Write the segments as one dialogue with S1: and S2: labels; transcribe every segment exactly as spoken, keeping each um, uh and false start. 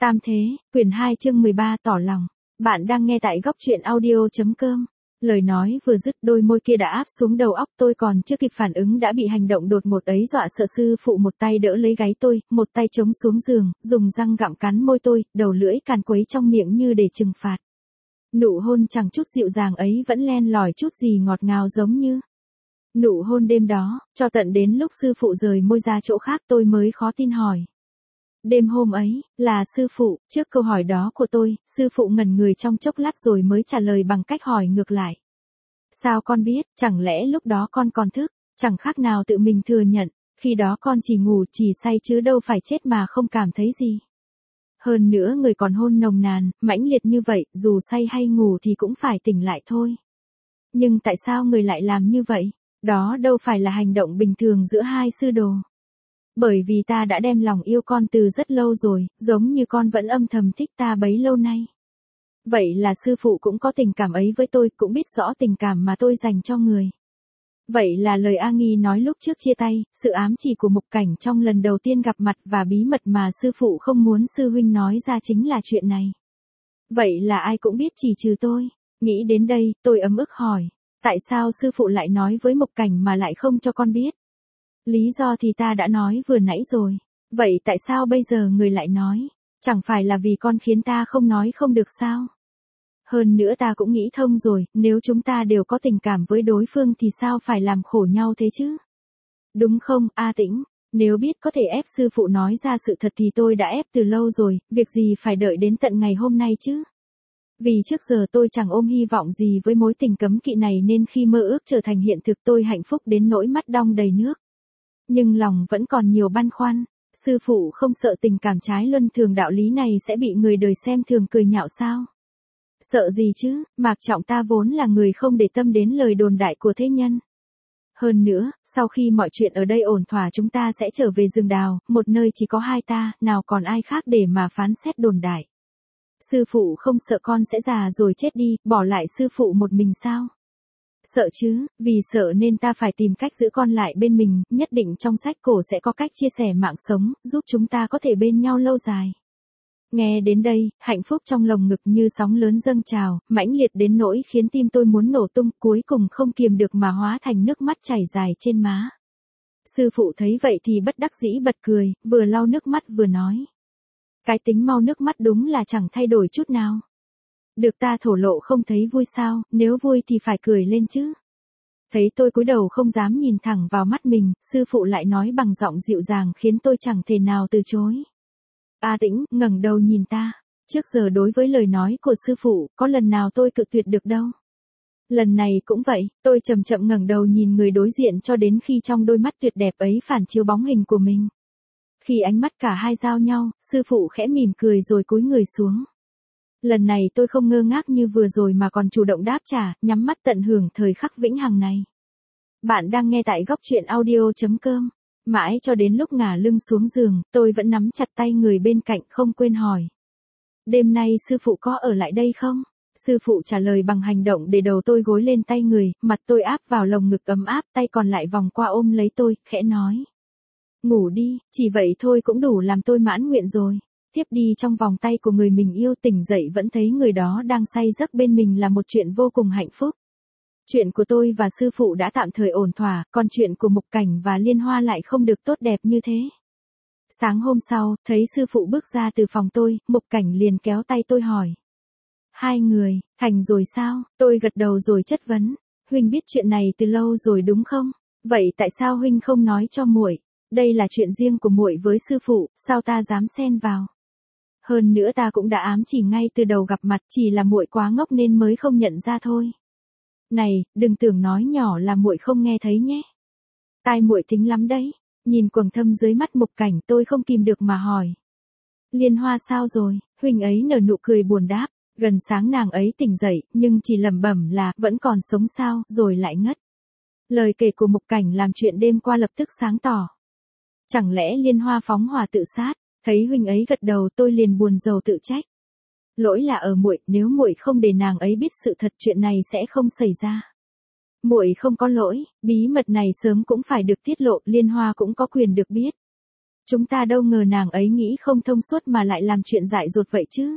S1: Tam Thế, quyển hai chương mười ba tỏ lòng. Bạn đang nghe tại góc truyện audio.com. Lời nói vừa dứt đôi môi kia đã áp xuống đầu óc tôi còn chưa kịp phản ứng đã bị hành động đột ngột ấy dọa sợ. Sư phụ một tay đỡ lấy gáy tôi, một tay chống xuống giường, dùng răng gặm cắn môi tôi, đầu lưỡi càn quấy trong miệng như để trừng phạt. Nụ hôn chẳng chút dịu dàng ấy vẫn len lỏi chút gì ngọt ngào giống như nụ hôn đêm đó, cho tận đến lúc sư phụ rời môi ra chỗ khác tôi mới khó tin hỏi. Đêm hôm ấy, là sư phụ? Trước câu hỏi đó của tôi, sư phụ ngẩn người trong chốc lát rồi mới trả lời bằng cách hỏi ngược lại. Sao con biết, chẳng lẽ lúc đó con còn thức? Chẳng khác nào tự mình thừa nhận, khi đó con chỉ ngủ chỉ say chứ đâu phải chết mà không cảm thấy gì. Hơn nữa người còn hôn nồng nàn, mãnh liệt như vậy, dù say hay ngủ thì cũng phải tỉnh lại thôi. Nhưng tại sao người lại làm như vậy? Đó đâu phải là hành động bình thường giữa hai sư đồ. Bởi vì ta đã đem lòng yêu con từ rất lâu rồi, giống như con vẫn âm thầm thích ta bấy lâu nay. Vậy là sư phụ cũng có tình cảm ấy với tôi, cũng biết rõ tình cảm mà tôi dành cho người. Vậy là lời A Nghi nói lúc trước chia tay, sự ám chỉ của Mục Cảnh trong lần đầu tiên gặp mặt và bí mật mà sư phụ không muốn sư huynh nói ra chính là chuyện này. Vậy là ai cũng biết chỉ trừ tôi. Nghĩ đến đây, tôi ấm ức hỏi. Tại sao sư phụ lại nói với Mục Cảnh mà lại không cho con biết? Lý do thì ta đã nói vừa nãy rồi. Vậy tại sao bây giờ người lại nói? Chẳng phải là vì con khiến ta không nói không được sao? Hơn nữa ta cũng nghĩ thông rồi, nếu chúng ta đều có tình cảm với đối phương thì sao phải làm khổ nhau thế chứ? Đúng không, A Tĩnh? Nếu biết có thể ép sư phụ nói ra sự thật thì tôi đã ép từ lâu rồi, việc gì phải đợi đến tận ngày hôm nay chứ? Vì trước giờ tôi chẳng ôm hy vọng gì với mối tình cấm kỵ này nên khi mơ ước trở thành hiện thực tôi hạnh phúc đến nỗi mắt đong đầy nước. Nhưng lòng vẫn còn nhiều băn khoăn, sư phụ không sợ tình cảm trái luân thường đạo lý này sẽ bị người đời xem thường cười nhạo sao? Sợ gì chứ, Mạc Trọng ta vốn là người không để tâm đến lời đồn đại của thế nhân. Hơn nữa, sau khi mọi chuyện ở đây ổn thỏa chúng ta sẽ trở về rừng đào, một nơi chỉ có hai ta, nào còn ai khác để mà phán xét đồn đại. Sư phụ không sợ con sẽ già rồi chết đi, bỏ lại sư phụ một mình sao? Sợ chứ, vì sợ nên ta phải tìm cách giữ con lại bên mình, nhất định trong sách cổ sẽ có cách chia sẻ mạng sống, giúp chúng ta có thể bên nhau lâu dài. Nghe đến đây, hạnh phúc trong lồng ngực như sóng lớn dâng trào, mãnh liệt đến nỗi khiến tim tôi muốn nổ tung, cuối cùng không kiềm được mà hóa thành nước mắt chảy dài trên má. Sư phụ thấy vậy thì bất đắc dĩ bật cười, vừa lau nước mắt vừa nói. Cái tính mau nước mắt đúng là chẳng thay đổi chút nào. Được ta thổ lộ không thấy vui sao, nếu vui thì phải cười lên chứ. Thấy tôi cúi đầu không dám nhìn thẳng vào mắt mình, sư phụ lại nói bằng giọng dịu dàng khiến tôi chẳng thể nào từ chối. A Tĩnh, ngẩng đầu nhìn ta. Trước giờ đối với lời nói của sư phụ, có lần nào tôi cự tuyệt được đâu. Lần này cũng vậy, tôi chậm chậm ngẩng đầu nhìn người đối diện cho đến khi trong đôi mắt tuyệt đẹp ấy phản chiếu bóng hình của mình. Khi ánh mắt cả hai giao nhau, sư phụ khẽ mỉm cười rồi cúi người xuống. Lần này tôi không ngơ ngác như vừa rồi mà còn chủ động đáp trả, nhắm mắt tận hưởng thời khắc vĩnh hằng này. Bạn đang nghe tại góc truyện audio.com. Mãi cho đến lúc ngả lưng xuống giường, tôi vẫn nắm chặt tay người bên cạnh không quên hỏi. Đêm nay sư phụ có ở lại đây không? Sư phụ trả lời bằng hành động để đầu tôi gối lên tay người, mặt tôi áp vào lồng ngực ấm áp, tay còn lại vòng qua ôm lấy tôi, khẽ nói. Ngủ đi, chỉ vậy thôi cũng đủ làm tôi mãn nguyện rồi. Tiếp đi trong vòng tay của người mình yêu, tỉnh dậy vẫn thấy người đó đang say giấc bên mình là một chuyện vô cùng hạnh phúc. Chuyện của tôi và sư phụ đã tạm thời ổn thỏa, còn chuyện của Mục Cảnh và Liên Hoa lại không được tốt đẹp như thế. Sáng hôm sau, thấy sư phụ bước ra từ phòng tôi, Mục Cảnh liền kéo tay tôi hỏi. Hai người, thành rồi sao? Tôi gật đầu rồi chất vấn. Huynh biết chuyện này từ lâu rồi đúng không? Vậy tại sao huynh không nói cho muội? Đây là chuyện riêng của muội với sư phụ, sao ta dám xen vào? Hơn nữa ta cũng đã ám chỉ ngay từ đầu gặp mặt, chỉ là muội quá ngốc nên mới không nhận ra thôi. Này, đừng tưởng nói nhỏ là muội không nghe thấy nhé. Tai muội thính lắm đấy. Nhìn quầng thâm dưới mắt Mục Cảnh tôi không kìm được mà hỏi. Liên Hoa sao rồi? Huynh ấy nở nụ cười buồn đáp. Gần sáng nàng ấy tỉnh dậy, nhưng chỉ lẩm bẩm là vẫn còn sống sao, rồi lại ngất. Lời kể của Mục Cảnh làm chuyện đêm qua lập tức sáng tỏ. Chẳng lẽ Liên Hoa phóng hỏa tự sát? Thấy huynh ấy gật đầu tôi liền buồn rầu tự trách. Lỗi là ở muội, nếu muội không để nàng ấy biết sự thật chuyện này sẽ không xảy ra. Muội không có lỗi, bí mật này sớm cũng phải được tiết lộ, Liên Hoa cũng có quyền được biết. Chúng ta đâu ngờ nàng ấy nghĩ không thông suốt mà lại làm chuyện dại dột vậy chứ.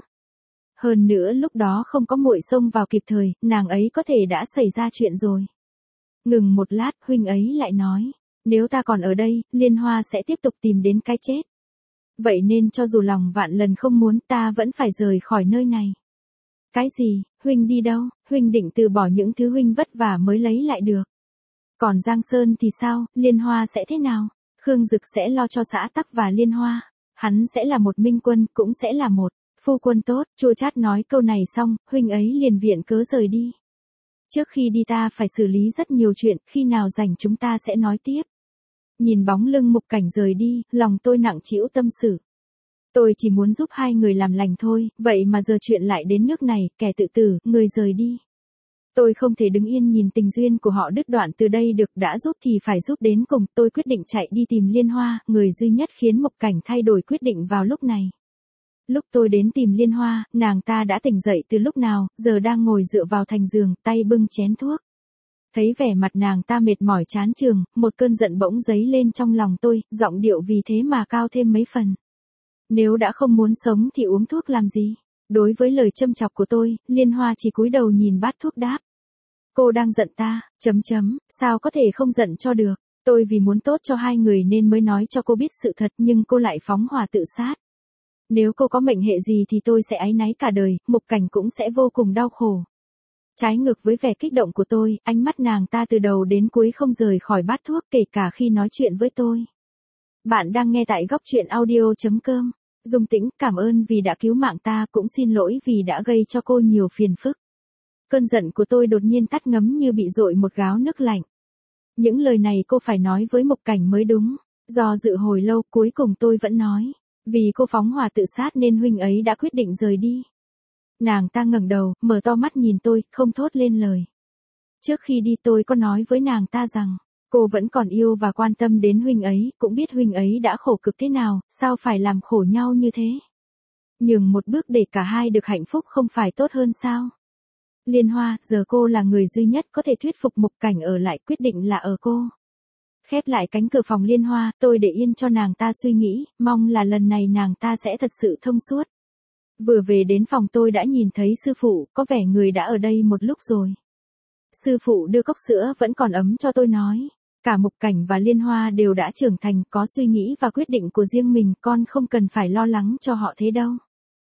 S1: Hơn nữa lúc đó không có muội xông vào kịp thời, nàng ấy có thể đã xảy ra chuyện rồi. Ngừng một lát, huynh ấy lại nói, nếu ta còn ở đây, Liên Hoa sẽ tiếp tục tìm đến cái chết. Vậy nên cho dù lòng vạn lần không muốn, ta vẫn phải rời khỏi nơi này. Cái gì, huynh đi đâu, huynh định từ bỏ những thứ huynh vất vả mới lấy lại được. Còn Giang Sơn thì sao, Liên Hoa sẽ thế nào? Khương Dực sẽ lo cho xã Tắc và Liên Hoa. Hắn sẽ là một minh quân, cũng sẽ là một phu quân tốt. Chua chát nói câu này xong, huynh ấy liền viện cớ rời đi. Trước khi đi ta phải xử lý rất nhiều chuyện, khi nào rảnh chúng ta sẽ nói tiếp. Nhìn bóng lưng Mục Cảnh rời đi, lòng tôi nặng trĩu tâm sự. Tôi chỉ muốn giúp hai người làm lành thôi, vậy mà giờ chuyện lại đến nước này, kẻ tự tử, người rời đi. Tôi không thể đứng yên nhìn tình duyên của họ đứt đoạn từ đây được, đã giúp thì phải giúp đến cùng. Tôi quyết định chạy đi tìm Liên Hoa, người duy nhất khiến Mục Cảnh thay đổi quyết định vào lúc này. Lúc tôi đến tìm Liên Hoa, nàng ta đã tỉnh dậy từ lúc nào, giờ đang ngồi dựa vào thành giường, tay bưng chén thuốc. Thấy vẻ mặt nàng ta mệt mỏi chán chường, một cơn giận bỗng dấy lên trong lòng tôi, giọng điệu vì thế mà cao thêm mấy phần. Nếu đã không muốn sống thì uống thuốc làm gì? Đối với lời châm chọc của tôi, Liên Hoa chỉ cúi đầu nhìn bát thuốc đáp. Cô đang giận ta, chấm chấm, sao có thể không giận cho được? Tôi vì muốn tốt cho hai người nên mới nói cho cô biết sự thật, nhưng cô lại phóng hỏa tự sát. Nếu cô có mệnh hệ gì thì tôi sẽ áy náy cả đời, Mục Cảnh cũng sẽ vô cùng đau khổ. Trái ngược với vẻ kích động của tôi, ánh mắt nàng ta từ đầu đến cuối không rời khỏi bát thuốc, kể cả khi nói chuyện với tôi. Bạn đang nghe tại góc truyện audio chấm com. Dung Tĩnh, cảm ơn vì đã cứu mạng ta, cũng xin lỗi vì đã gây cho cô nhiều phiền phức. Cơn giận của tôi đột nhiên tắt ngấm như bị dội một gáo nước lạnh. Những lời này cô phải nói với Mục Cảnh mới đúng. Do dự hồi lâu, cuối cùng tôi vẫn nói. Vì cô phóng hỏa tự sát nên huynh ấy đã quyết định rời đi. Nàng ta ngẩng đầu, mở to mắt nhìn tôi, không thốt lên lời. Trước khi đi tôi có nói với nàng ta rằng, cô vẫn còn yêu và quan tâm đến huynh ấy, cũng biết huynh ấy đã khổ cực thế nào, sao phải làm khổ nhau như thế. Nhường một bước để cả hai được hạnh phúc không phải tốt hơn sao? Liên Hoa, giờ cô là người duy nhất có thể thuyết phục Mục Cảnh ở lại, quyết định là ở cô. Khép lại cánh cửa phòng Liên Hoa, tôi để yên cho nàng ta suy nghĩ, mong là lần này nàng ta sẽ thật sự thông suốt. Vừa về đến phòng tôi đã nhìn thấy sư phụ, có vẻ người đã ở đây một lúc rồi. Sư phụ đưa cốc sữa vẫn còn ấm cho tôi nói. Cả Mục Cảnh và Liên Hoa đều đã trưởng thành, có suy nghĩ và quyết định của riêng mình, con không cần phải lo lắng cho họ thế đâu.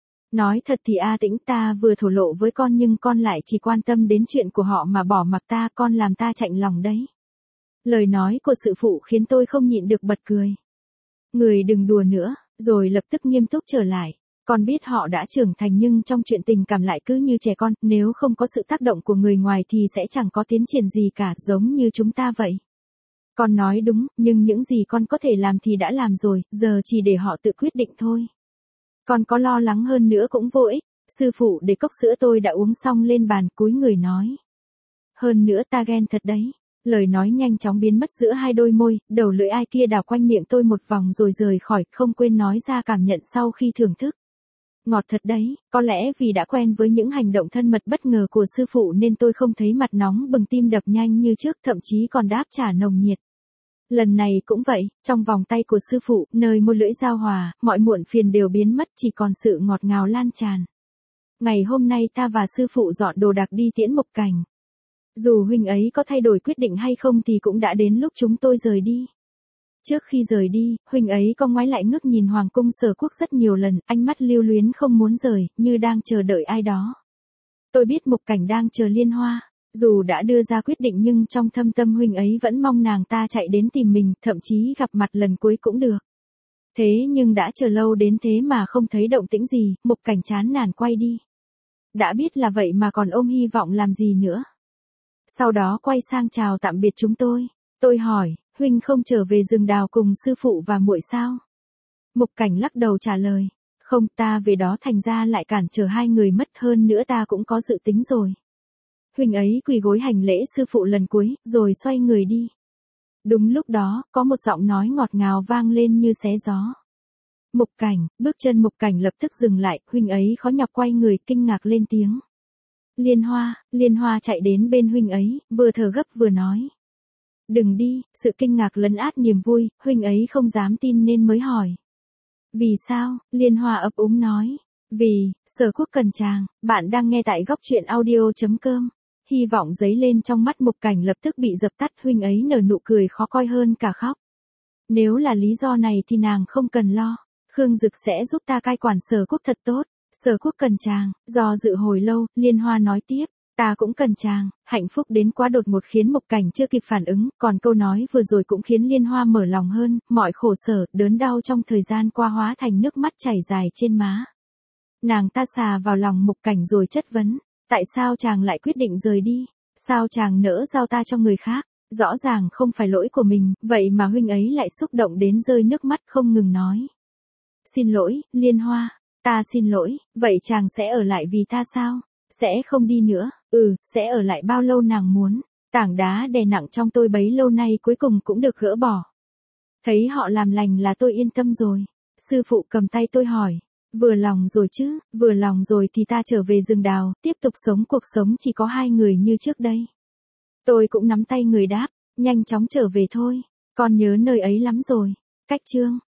S1: Nói thật thì A Tĩnh, ta vừa thổ lộ với con nhưng con lại chỉ quan tâm đến chuyện của họ mà bỏ mặc ta, con làm ta chạnh lòng đấy. Lời nói của sư phụ khiến tôi không nhịn được bật cười. Người đừng đùa nữa, rồi lập tức nghiêm túc trở lại. Con biết họ đã trưởng thành nhưng trong chuyện tình cảm lại cứ như trẻ con, nếu không có sự tác động của người ngoài thì sẽ chẳng có tiến triển gì cả, giống như chúng ta vậy. Con nói đúng, nhưng những gì con có thể làm thì đã làm rồi, giờ chỉ để họ tự quyết định thôi. Con có lo lắng hơn nữa cũng vô ích. Sư phụ để cốc sữa tôi đã uống xong lên bàn, cúi người nói. Hơn nữa ta ghen thật đấy. Lời nói nhanh chóng biến mất giữa hai đôi môi, đầu lưỡi ai kia đào quanh miệng tôi một vòng rồi rời khỏi, không quên nói ra cảm nhận sau khi thưởng thức. Ngọt thật đấy, có lẽ vì đã quen với những hành động thân mật bất ngờ của sư phụ nên tôi không thấy mặt nóng bừng tim đập nhanh như trước, thậm chí còn đáp trả nồng nhiệt. Lần này cũng vậy, trong vòng tay của sư phụ, nơi môi lưỡi giao hòa, mọi muộn phiền đều biến mất, chỉ còn sự ngọt ngào lan tràn. Ngày hôm nay ta và sư phụ dọn đồ đạc đi tiễn Mục Cảnh. Dù huynh ấy có thay đổi quyết định hay không thì cũng đã đến lúc chúng tôi rời đi. Trước khi rời đi, huynh ấy có ngoái lại ngước nhìn Hoàng cung Sở Quốc rất nhiều lần, ánh mắt lưu luyến không muốn rời, như đang chờ đợi ai đó. Tôi biết Mục Cảnh đang chờ Liên Hoa. Dù đã đưa ra quyết định nhưng trong thâm tâm huynh ấy vẫn mong nàng ta chạy đến tìm mình, thậm chí gặp mặt lần cuối cũng được. Thế nhưng đã chờ lâu đến thế mà không thấy động tĩnh gì, Mục Cảnh chán nản quay đi. Đã biết là vậy mà còn ôm hy vọng làm gì nữa. Sau đó quay sang chào tạm biệt chúng tôi. Tôi hỏi, huynh không trở về rừng đào cùng sư phụ và muội sao? Mục Cảnh lắc đầu trả lời, không, ta về đó thành ra lại cản trở hai người mất, hơn nữa ta cũng có dự tính rồi. Huynh ấy quỳ gối hành lễ sư phụ lần cuối, rồi xoay người đi. Đúng lúc đó, có một giọng nói ngọt ngào vang lên như xé gió. Mục Cảnh, bước chân Mục Cảnh lập tức dừng lại, huynh ấy khó nhọc quay người kinh ngạc lên tiếng. Liên Hoa, Liên Hoa chạy đến bên huynh ấy, vừa thở gấp vừa nói. Đừng đi, sự kinh ngạc lấn át niềm vui, huynh ấy không dám tin nên mới hỏi. Vì sao? Liên Hoa ấp úng nói. Vì, Sở Quốc cần chàng, bạn đang nghe tại góc chuyện audio.com. Hy vọng giấy lên trong mắt Mục Cảnh lập tức bị dập tắt, huynh ấy nở nụ cười khó coi hơn cả khóc. Nếu là lý do này thì nàng không cần lo. Khương Dực sẽ giúp ta cai quản Sở Quốc thật tốt. Sở Quốc cần chàng, do dự hồi lâu, Liên Hoa nói tiếp. Ta cũng cần chàng, hạnh phúc đến quá đột ngột khiến Mục Cảnh chưa kịp phản ứng, còn câu nói vừa rồi cũng khiến Liên Hoa mở lòng hơn, mọi khổ sở, đớn đau trong thời gian qua hóa thành nước mắt chảy dài trên má. Nàng ta xà vào lòng Mục Cảnh rồi chất vấn, tại sao chàng lại quyết định rời đi, sao chàng nỡ giao ta cho người khác, rõ ràng không phải lỗi của mình, vậy mà huynh ấy lại xúc động đến rơi nước mắt không ngừng nói. Xin lỗi, Liên Hoa, ta xin lỗi, vậy chàng sẽ ở lại vì ta sao? Sẽ không đi nữa, ừ, sẽ ở lại bao lâu nàng muốn, tảng đá đè nặng trong tôi bấy lâu nay cuối cùng cũng được gỡ bỏ. Thấy họ làm lành là tôi yên tâm rồi, sư phụ cầm tay tôi hỏi, vừa lòng rồi chứ, vừa lòng rồi thì ta trở về rừng đào, tiếp tục sống cuộc sống chỉ có hai người như trước đây. Tôi cũng nắm tay người đáp, nhanh chóng trở về thôi, con nhớ nơi ấy lắm rồi, cách chương.